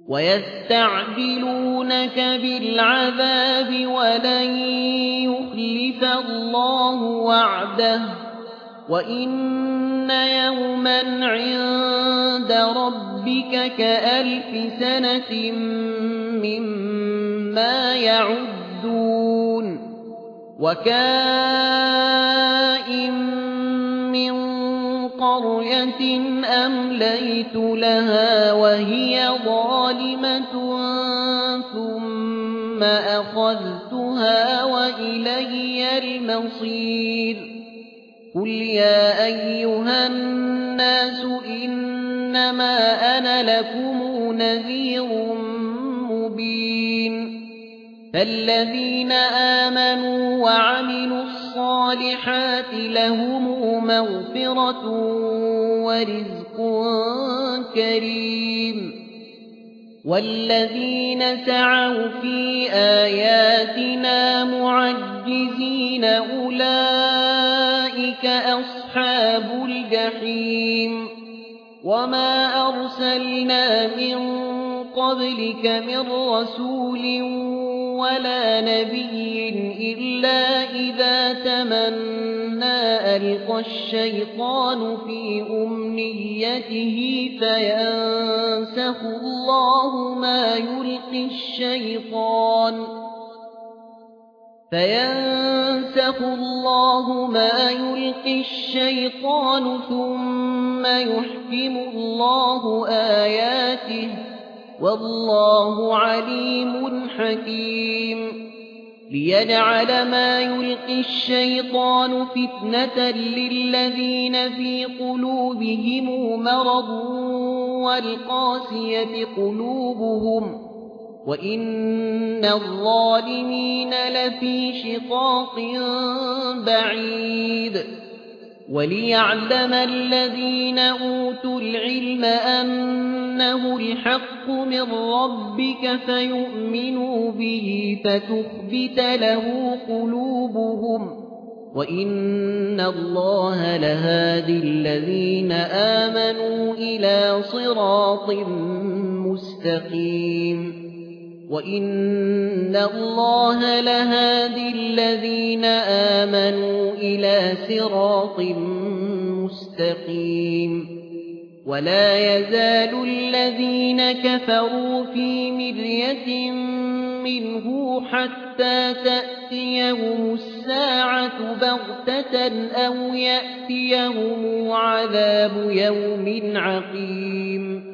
ويستعجلونك بالعذاب ولن يخلف الله وعده وإن يوما عند ربك كألف سنة مما يعدون وكائن من قرية أمليت لها وهي ظالمة ثم أخذتها وإلي المصير قل يا أيها الناس إنما أنا لكم نذير مبين فالذين آمنوا وعملوا الصالحات لهم مغفرة ورزق كريم والذين سعوا في آياتنا معجزين أولئك أصحاب الجحيم وما أرسلنا من قبلك من رسول ولا نبي إلا إذا تمنى ألقى الشيطان في أمنيته فينسخ الله ما يلقي الشيطان ثم يحكم الله آياته والله عليم حكيم ليجعل ما يلقي الشيطان فتنة للذين في قلوبهم مرض والقاسية قلوبهم وإن الظالمين لفي شقاق بعيد وليعلم الذين أوتوا العلم أنه الحق من ربك فيؤمنوا به فتخبت له قلوبهم وإن الله لهادي الذين آمنوا إلى صراط مستقيم وإن الله لهادي الذين آمنوا إلى صراط مستقيم ولا يزال الذين كفروا في مرية منه حتى تأتيهم الساعة بغتة أو يأتيهم عذاب يوم عقيم